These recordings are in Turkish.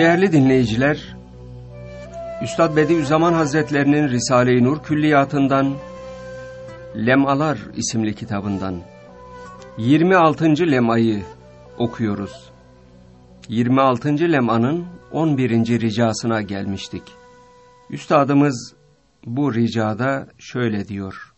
Değerli dinleyiciler, Üstad Bediüzzaman Hazretlerinin Risale-i Nur Külliyatı'ndan Lemalar isimli kitabından 26. lemayı okuyoruz. 26. lemanın 11. ricasına gelmiştik. Üstadımız bu ricada şöyle diyor.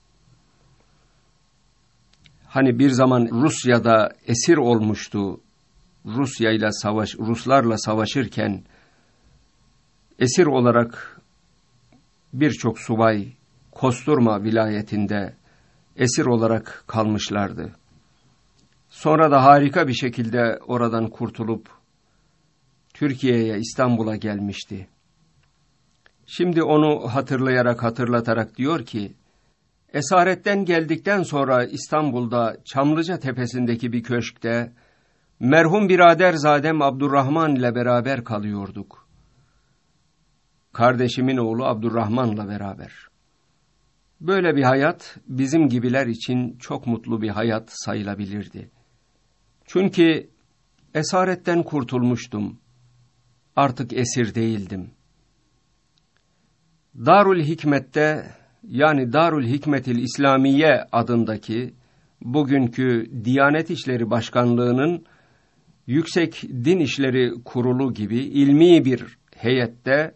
Hani bir zaman Rusya'da esir olmuştu. Ruslarla savaşırken esir olarak birçok subay Kosturma vilayetinde esir olarak kalmışlardı. Sonra da harika bir şekilde oradan kurtulup Türkiye'ye, İstanbul'a gelmişti. Şimdi onu hatırlatarak diyor ki, esaretten geldikten sonra İstanbul'da Çamlıca Tepesi'ndeki bir köşkte merhum biraderzadem Abdurrahman ile beraber kalıyorduk. Kardeşimin oğlu Abdurrahman'la beraber. Böyle bir hayat bizim gibiler için çok mutlu bir hayat sayılabilirdi. Çünkü esaretten kurtulmuştum. Artık esir değildim. Darül Hikmet'te, yani Darül Hikmetil İslamiye adındaki bugünkü Diyanet İşleri Başkanlığı'nın Yüksek Din İşleri Kurulu gibi ilmi bir heyette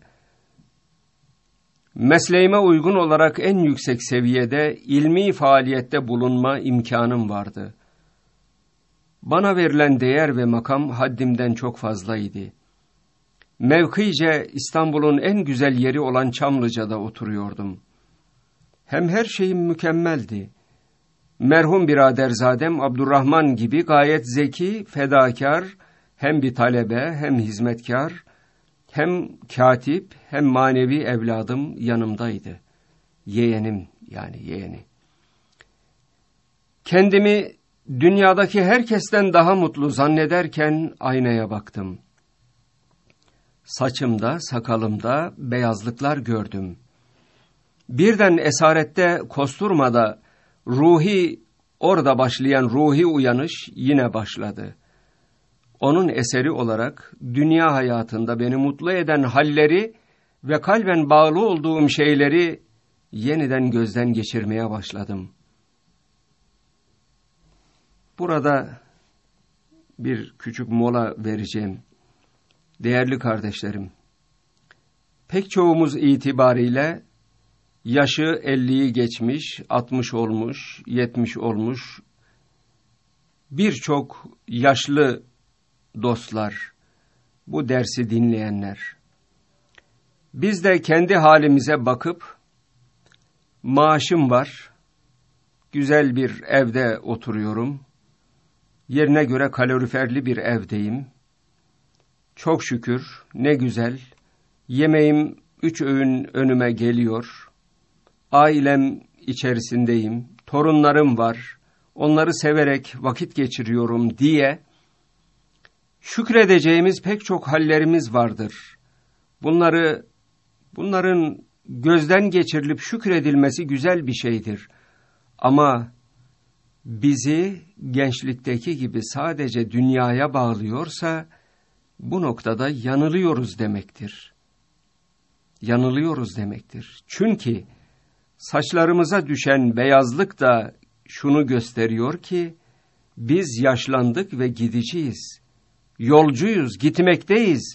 mesleğime uygun olarak en yüksek seviyede ilmi faaliyette bulunma imkanım vardı. Bana verilen değer ve makam haddimden çok fazlaydı. Mevkice İstanbul'un en güzel yeri olan Çamlıca'da oturuyordum. Hem her şeyim mükemmeldi. Merhum biraderzadem Abdurrahman gibi gayet zeki, fedakar, hem bir talebe, hem hizmetkar, hem katip, hem manevi evladım yanımdaydı. Yeğenim, yani yeğeni. Kendimi dünyadaki herkesten daha mutlu zannederken aynaya baktım. Saçımda, sakalımda beyazlıklar gördüm. Birden esarette, Kosturma'da orada başlayan ruhi uyanış yine başladı. Onun eseri olarak dünya hayatında beni mutlu eden halleri ve kalben bağlı olduğum şeyleri yeniden gözden geçirmeye başladım. Burada bir küçük mola vereceğim. Değerli kardeşlerim, pek çoğumuz itibariyle yaşı 50'yi geçmiş, 60 olmuş, 70 olmuş birçok yaşlı dostlar, bu dersi dinleyenler. Biz de kendi halimize bakıp, maaşım var, güzel bir evde oturuyorum, yerine göre kaloriferli bir evdeyim, çok şükür, ne güzel, yemeğim 3 öğün önüme geliyor, ailem içerisindeyim, torunlarım var, onları severek vakit geçiriyorum diye şükredeceğimiz pek çok hallerimiz vardır. Bunların gözden geçirilip şükredilmesi güzel bir şeydir. Ama bizi gençlikteki gibi sadece dünyaya bağlıyorsa bu noktada yanılıyoruz demektir. Yanılıyoruz demektir. Çünkü saçlarımıza düşen beyazlık da şunu gösteriyor ki biz yaşlandık ve gideceğiz. Yolcuyuz, gitmekteyiz.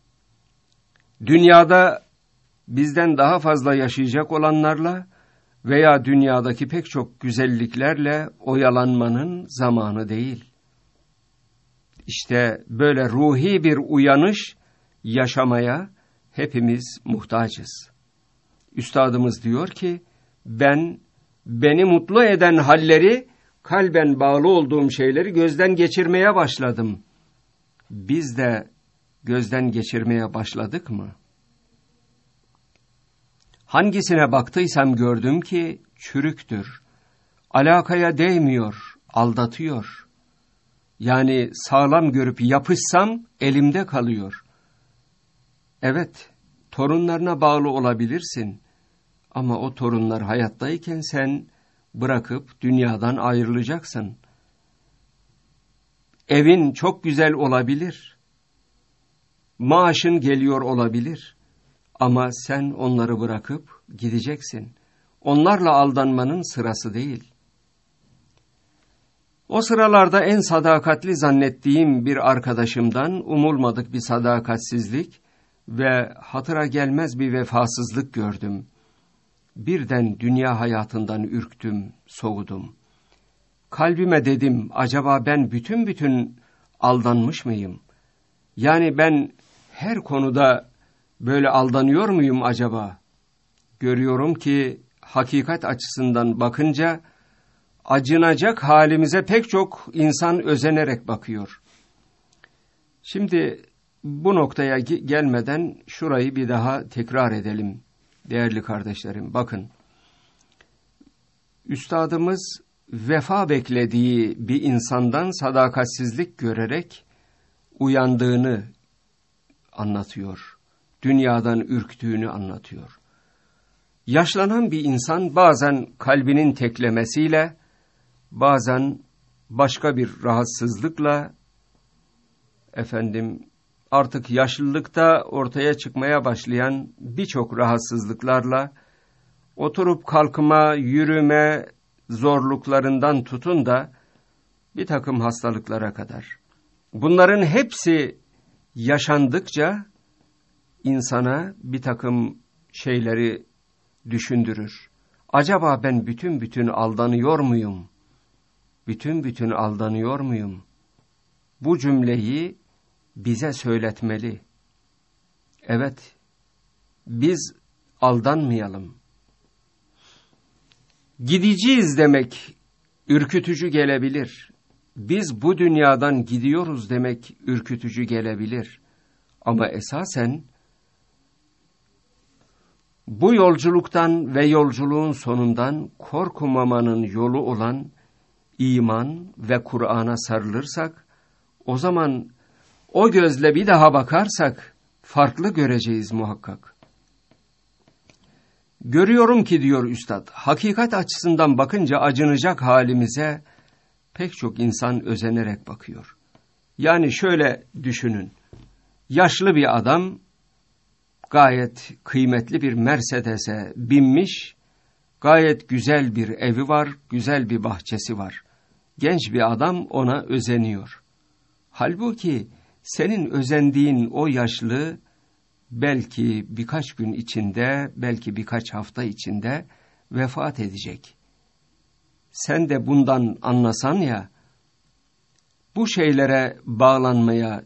Dünyada bizden daha fazla yaşayacak olanlarla veya dünyadaki pek çok güzelliklerle oyalanmanın zamanı değil. İşte böyle ruhi bir uyanış yaşamaya hepimiz muhtacız. Üstadımız diyor ki, beni mutlu eden halleri, kalben bağlı olduğum şeyleri gözden geçirmeye başladım. Biz de gözden geçirmeye başladık mı? Hangisine baktıysam gördüm ki çürüktür, alakaya değmiyor, aldatıyor. Yani sağlam görüp yapışsam elimde kalıyor. Evet, torunlarına bağlı olabilirsin. Ama o torunlar hayattayken sen bırakıp dünyadan ayrılacaksın. Evin çok güzel olabilir. maaşın geliyor olabilir. Ama sen onları bırakıp gideceksin. Onlarla aldanmanın sırası değil. O sıralarda en sadakatli zannettiğim bir arkadaşımdan umulmadık bir sadakatsizlik ve hatıra gelmez bir vefasızlık gördüm. Birden dünya hayatından ürktüm, soğudum. Kalbime dedim, acaba ben bütün aldanmış mıyım? Yani ben her konuda böyle aldanıyor muyum acaba? Görüyorum ki hakikat açısından bakınca acınacak halimize pek çok insan özenerek bakıyor. Şimdi bu noktaya gelmeden şurayı bir daha tekrar edelim değerli kardeşlerim. Bakın, üstadımız vefa beklediği bir insandan sadakatsizlik görerek uyandığını anlatıyor. Dünyadan ürktüğünü anlatıyor. Yaşlanan bir insan bazen kalbinin teklemesiyle, bazen başka bir rahatsızlıkla, artık yaşlılıkta ortaya çıkmaya başlayan birçok rahatsızlıklarla, oturup kalkma, yürüme zorluklarından tutun da bir takım hastalıklara kadar. Bunların hepsi yaşandıkça insana bir takım şeyleri düşündürür. Acaba ben bütün aldanıyor muyum? Bütün aldanıyor muyum? Bu cümleyi bize söyletmeli. Evet, biz aldanmayalım. Gideceğiz demek ürkütücü gelebilir. Biz bu dünyadan gidiyoruz demek ürkütücü gelebilir. Ama esasen bu yolculuktan ve yolculuğun sonundan korkmamanın yolu olan iman ve Kur'an'a sarılırsak, o zaman o gözle bir daha bakarsak farklı göreceğiz muhakkak. Görüyorum ki diyor üstad, hakikat açısından bakınca acınacak halimize pek çok insan özenerek bakıyor. Yani şöyle düşünün, yaşlı bir adam gayet kıymetli bir Mercedes'e binmiş, gayet güzel bir evi var, güzel bir bahçesi var. Genç bir adam ona özeniyor. Halbuki senin özendiğin o yaşlı belki birkaç gün içinde, belki birkaç hafta içinde vefat edecek. Sen de bundan anlasan ya, bu şeylere bağlanmaya,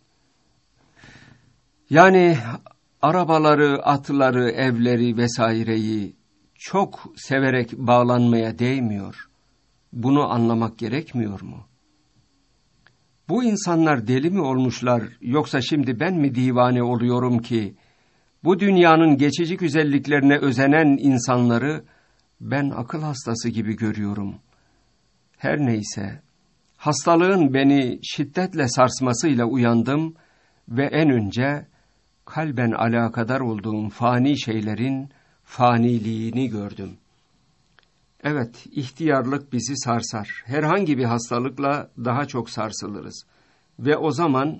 yani arabaları, atları, evleri vesaireyi çok severek bağlanmaya değmiyor. Bunu anlamak gerekmiyor mu? Bu insanlar deli mi olmuşlar, yoksa şimdi ben mi divane oluyorum ki bu dünyanın geçici güzelliklerine özenen insanları ben akıl hastası gibi görüyorum. Her neyse, hastalığın beni şiddetle sarsmasıyla uyandım ve en önce kalben alakadar olduğum fani şeylerin faniliğini gördüm. Evet, ihtiyarlık bizi sarsar. Herhangi bir hastalıkla daha çok sarsılırız. Ve o zaman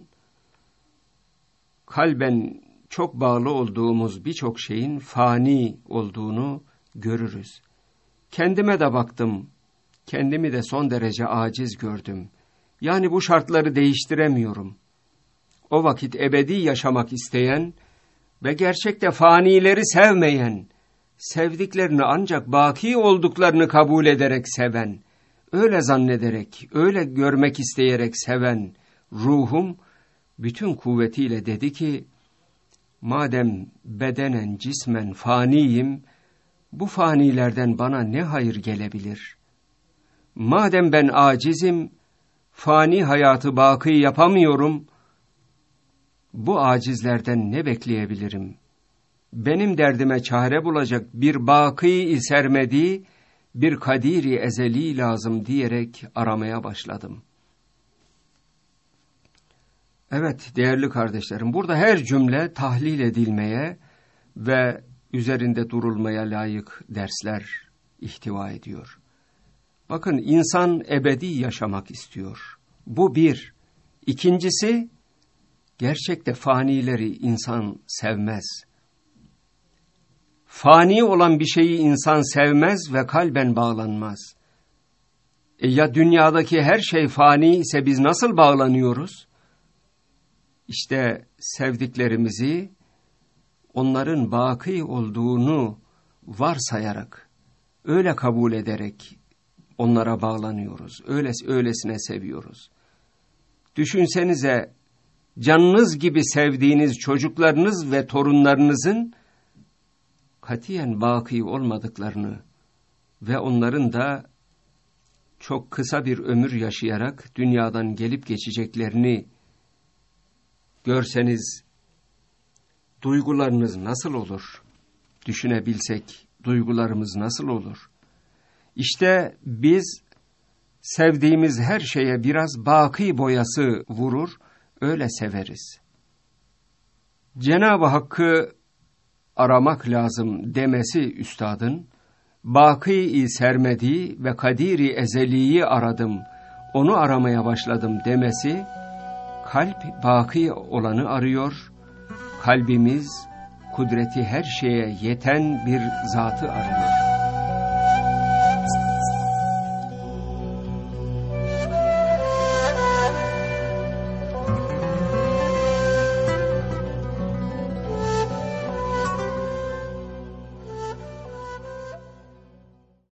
kalben çok bağlı olduğumuz birçok şeyin fani olduğunu görürüz. Kendime de baktım. Kendimi de son derece aciz gördüm. Yani bu şartları değiştiremiyorum. O vakit ebedi yaşamak isteyen ve gerçekte fanileri sevmeyen, sevdiklerini ancak baki olduklarını kabul ederek seven, öyle zannederek, öyle görmek isteyerek seven ruhum bütün kuvvetiyle dedi ki, madem bedenen, cismen faniyim, bu fanilerden bana ne hayır gelebilir? Madem ben acizim, fani hayatı baki yapamıyorum, bu acizlerden ne bekleyebilirim? Benim derdime çare bulacak bir baki-i sermedi, bir kadiri ezeli lazım diyerek aramaya başladım. Evet değerli kardeşlerim, burada her cümle tahlil edilmeye ve üzerinde durulmaya layık dersler ihtiva ediyor. Bakın, insan ebedi yaşamak istiyor. Bu bir. İkincisi, Gerçekte fanileri insan sevmez. Fani olan bir şeyi insan sevmez ve kalben bağlanmaz. Ya dünyadaki her şey fani ise biz nasıl bağlanıyoruz? İşte sevdiklerimizi onların baki olduğunu varsayarak, öyle kabul ederek onlara bağlanıyoruz. Öylesine seviyoruz. Düşünsenize, canınız gibi sevdiğiniz çocuklarınız ve torunlarınızın katiyen baki olmadıklarını ve onların da çok kısa bir ömür yaşayarak dünyadan gelip geçeceklerini görseniz duygularınız nasıl olur? Düşünebilsek duygularımız nasıl olur? İşte biz sevdiğimiz her şeye biraz baki boyası vurur, öyle severiz. Cenab-ı Hakk'ı aramak lazım demesi üstadın, baki-i sermedi ve kadiri ezeliyi aradım, onu aramaya başladım demesi, kalp baki olanı arıyor, kalbimiz kudreti her şeye yeten bir zatı arıyor.